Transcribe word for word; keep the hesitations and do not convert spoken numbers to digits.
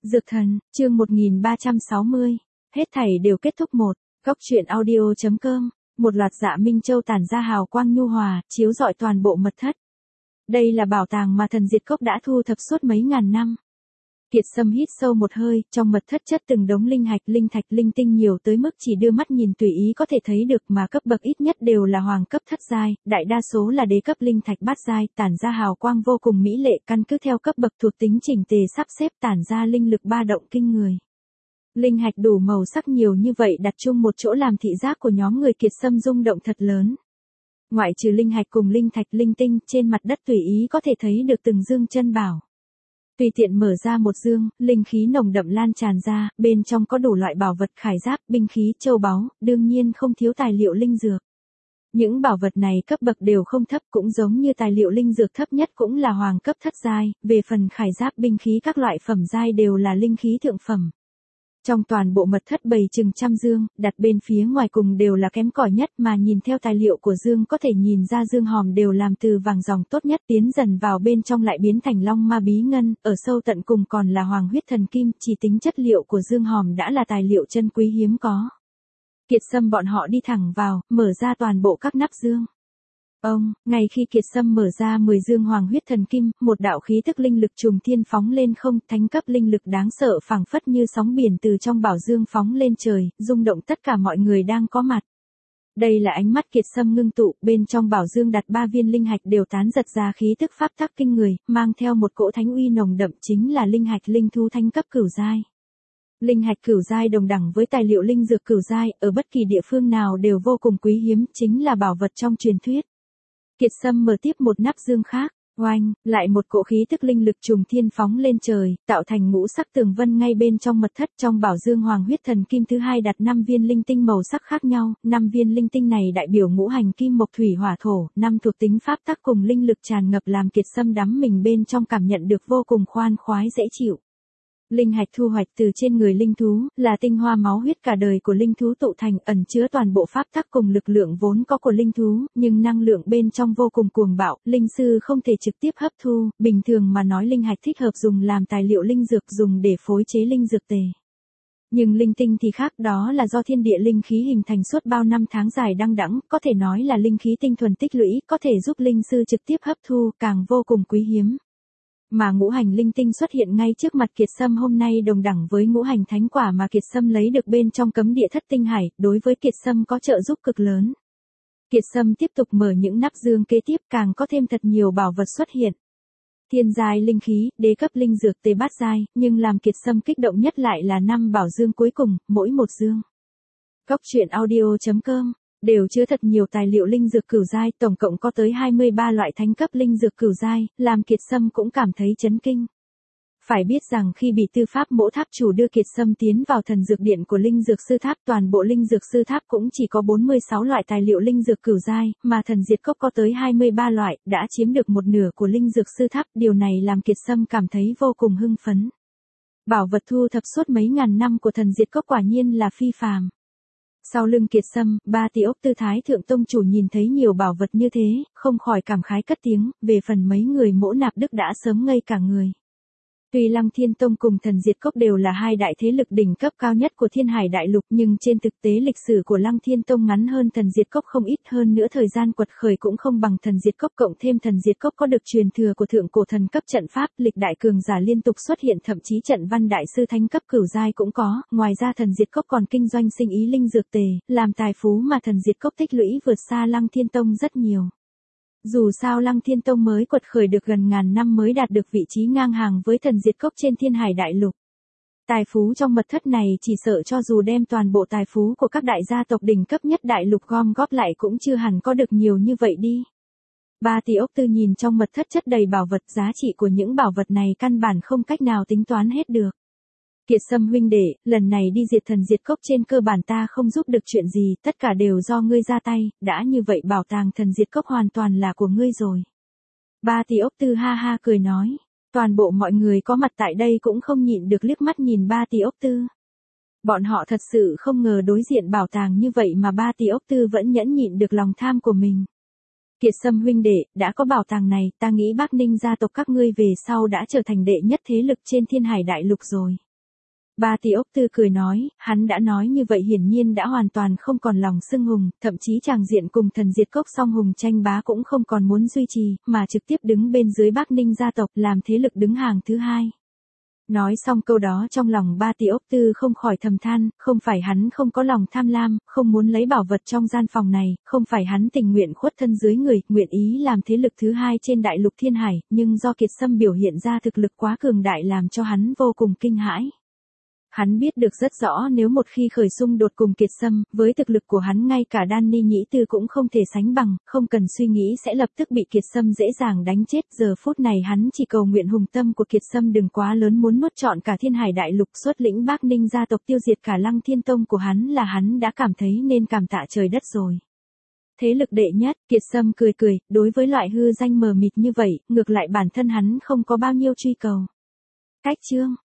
Dược thần, chương một nghìn ba trăm sáu mươi. Hết thảy đều kết thúc một. Góc truyện audio chấm com. Một loạt dạ minh châu tản ra hào quang nhu hòa, chiếu rọi toàn bộ mật thất. Đây là bảo tàng mà thần diệt cốc đã thu thập suốt mấy ngàn năm. Kiệt Sâm hít sâu một hơi, trong mật thất chất từng đống linh hạch, linh thạch, linh tinh nhiều tới mức chỉ đưa mắt nhìn tùy ý có thể thấy được, mà cấp bậc ít nhất đều là hoàng cấp thất giai, đại đa số là đế cấp linh thạch bát giai, tản ra hào quang vô cùng mỹ lệ, căn cứ theo cấp bậc thuộc tính chỉnh tề sắp xếp, tản ra linh lực ba động kinh người. Linh hạch đủ màu sắc nhiều như vậy đặt chung một chỗ làm thị giác của nhóm người Kiệt Sâm rung động thật lớn. Ngoại trừ linh hạch cùng linh thạch, linh tinh, trên mặt đất tùy ý có thể thấy được từng dương chân bảo. Tùy tiện mở ra một dương, linh khí nồng đậm lan tràn ra, bên trong có đủ loại bảo vật, khải giáp, binh khí, châu báu, đương nhiên không thiếu tài liệu linh dược. Những bảo vật này cấp bậc đều không thấp, cũng giống như tài liệu linh dược thấp nhất cũng là hoàng cấp thất giai, về phần khải giáp, binh khí các loại phẩm giai đều là linh khí thượng phẩm. Trong toàn bộ mật thất bày chừng trăm dương, đặt bên phía ngoài cùng đều là kém cỏi nhất, mà nhìn theo tài liệu của dương có thể nhìn ra dương hòm đều làm từ vàng ròng tốt nhất, tiến dần vào bên trong lại biến thành long ma bí ngân, ở sâu tận cùng còn là hoàng huyết thần kim, chỉ tính chất liệu của dương hòm đã là tài liệu chân quý hiếm có. Kiệt Sâm bọn họ đi thẳng vào, mở ra toàn bộ các nắp dương. Ông, ngay khi Kiệt Sâm mở ra mười dương hoàng huyết thần kim, một đạo khí tức linh lực trùng thiên phóng lên không, thánh cấp linh lực đáng sợ phảng phất như sóng biển từ trong bảo dương phóng lên trời, rung động tất cả mọi người đang có mặt. Đây là ánh mắt Kiệt Sâm ngưng tụ, bên trong bảo dương đặt ba viên linh hạch đều tán giật ra khí tức pháp tắc kinh người, mang theo một cỗ thánh uy nồng đậm, chính là linh hạch linh thú thánh cấp cửu giai. Linh hạch cửu giai đồng đẳng với tài liệu linh dược cửu giai, ở bất kỳ địa phương nào đều vô cùng quý hiếm, chính là bảo vật trong truyền thuyết. Kiệt Sâm mở tiếp một nắp dương khác, oanh, lại một cỗ khí tức linh lực trùng thiên phóng lên trời, tạo thành ngũ sắc tường vân ngay bên trong mật thất. Trong bảo dương hoàng huyết thần kim thứ hai đặt năm viên linh tinh màu sắc khác nhau, năm viên linh tinh này đại biểu ngũ hành kim mộc thủy hỏa thổ, năm thuộc tính pháp tắc cùng linh lực tràn ngập làm Kiệt Sâm đắm mình bên trong cảm nhận được vô cùng khoan khoái dễ chịu. Linh hạch thu hoạch từ trên người linh thú, là tinh hoa máu huyết cả đời của linh thú tụ thành, ẩn chứa toàn bộ pháp tắc cùng lực lượng vốn có của linh thú, nhưng năng lượng bên trong vô cùng cuồng bạo, linh sư không thể trực tiếp hấp thu, bình thường mà nói linh hạch thích hợp dùng làm tài liệu linh dược, dùng để phối chế linh dược tề. Nhưng linh tinh thì khác, đó là do thiên địa linh khí hình thành suốt bao năm tháng dài đăng đẵng, có thể nói là linh khí tinh thuần tích lũy, có thể giúp linh sư trực tiếp hấp thu, càng vô cùng quý hiếm. Mà ngũ hành linh tinh xuất hiện ngay trước mặt Kiệt Sâm hôm nay đồng đẳng với ngũ hành thánh quả mà Kiệt Sâm lấy được bên trong cấm địa thất tinh hải, đối với Kiệt Sâm có trợ giúp cực lớn. Kiệt Sâm tiếp tục mở những nắp dương kế tiếp, càng có thêm thật nhiều bảo vật xuất hiện. Thiên giai linh khí, đế cấp linh dược tề bát giai, nhưng làm Kiệt Sâm kích động nhất lại là năm bảo dương cuối cùng, mỗi một dương. Góc truyện audio chấm com đều chứa thật nhiều tài liệu linh dược cửu giai, tổng cộng có tới hai mươi ba loại thánh cấp linh dược cửu giai, làm Kiệt Sâm cũng cảm thấy chấn kinh. Phải biết rằng khi bị tư pháp mỗ tháp chủ đưa Kiệt Sâm tiến vào thần dược điện của linh dược sư tháp, toàn bộ linh dược sư tháp cũng chỉ có bốn mươi sáu loại tài liệu linh dược cửu giai, mà thần diệt cốc có tới hai mươi ba loại, đã chiếm được một nửa của linh dược sư tháp, điều này làm Kiệt Sâm cảm thấy vô cùng hưng phấn. Bảo vật thu thập suốt mấy ngàn năm của thần diệt cốc quả nhiên là phi phàm. Sau lưng Kiệt Sâm, ba tỷ ốc tư thái thượng tông chủ nhìn thấy nhiều bảo vật như thế, không khỏi cảm khái cất tiếng, về phần mấy người mỗ nạp đức đã sớm ngây cả người. Tuy Lăng Thiên Tông cùng thần diệt cốc đều là hai đại thế lực đỉnh cấp cao nhất của Thiên Hải Đại Lục, nhưng trên thực tế lịch sử của Lăng Thiên Tông ngắn hơn thần diệt cốc không ít, hơn nữa thời gian quật khởi cũng không bằng thần diệt cốc, cộng thêm thần diệt cốc có được truyền thừa của thượng cổ thần cấp trận pháp, lịch đại cường giả liên tục xuất hiện, thậm chí trận văn đại sư thánh cấp cửu giai cũng có. Ngoài ra thần diệt cốc còn kinh doanh sinh ý linh dược tề, làm tài phú mà thần diệt cốc tích lũy vượt xa Lăng Thiên Tông rất nhiều. Dù sao Lăng Thiên Tông mới quật khởi được gần ngàn năm mới đạt được vị trí ngang hàng với thần diệt cốc trên Thiên Hải Đại Lục. Tài phú trong mật thất này chỉ sợ cho dù đem toàn bộ tài phú của các đại gia tộc đỉnh cấp nhất đại lục gom góp lại cũng chưa hẳn có được nhiều như vậy đi. Ba tỷ ốc tư nhìn trong mật thất chất đầy bảo vật, giá trị của những bảo vật này căn bản không cách nào tính toán hết được. Kiệt Sâm huynh đệ, lần này đi diệt thần diệt cốc trên cơ bản ta không giúp được chuyện gì, tất cả đều do ngươi ra tay, đã như vậy bảo tàng thần diệt cốc hoàn toàn là của ngươi rồi. Ba tỷ ốc tư ha ha cười nói, toàn bộ mọi người có mặt tại đây cũng không nhịn được liếc mắt nhìn ba tỷ ốc tư. Bọn họ thật sự không ngờ đối diện bảo tàng như vậy mà ba tỷ ốc tư vẫn nhẫn nhịn được lòng tham của mình. Kiệt Sâm huynh đệ, đã có bảo tàng này, ta nghĩ Bắc Ninh gia tộc các ngươi về sau đã trở thành đệ nhất thế lực trên Thiên Hải Đại Lục rồi. Ba Tỷ Ốc Tư cười nói, hắn đã nói như vậy hiển nhiên đã hoàn toàn không còn lòng xưng hùng, thậm chí chàng diện cùng thần diệt cốc song hùng tranh bá cũng không còn muốn duy trì, mà trực tiếp đứng bên dưới Bắc Ninh gia tộc làm thế lực đứng hàng thứ hai. Nói xong câu đó trong lòng Ba Tỷ Ốc Tư không khỏi thầm than, không phải hắn không có lòng tham lam, không muốn lấy bảo vật trong gian phòng này, không phải hắn tình nguyện khuất thân dưới người, nguyện ý làm thế lực thứ hai trên đại lục thiên hải, nhưng do Kiệt Sâm biểu hiện ra thực lực quá cường đại làm cho hắn vô cùng kinh hãi. Hắn biết được rất rõ nếu một khi khởi xung đột cùng Kiệt Sâm, với thực lực của hắn ngay cả Đan Ni Nhĩ Tư cũng không thể sánh bằng, không cần suy nghĩ sẽ lập tức bị Kiệt Sâm dễ dàng đánh chết. Giờ phút này hắn chỉ cầu nguyện hùng tâm của Kiệt Sâm đừng quá lớn muốn nuốt trọn cả thiên hải đại lục, xuất lĩnh Bắc Ninh gia tộc tiêu diệt cả Lăng Thiên Tông của hắn là hắn đã cảm thấy nên cảm tạ trời đất rồi. Thế lực đệ nhất, Kiệt Sâm cười cười, đối với loại hư danh mờ mịt như vậy, ngược lại bản thân hắn không có bao nhiêu truy cầu. Cách chương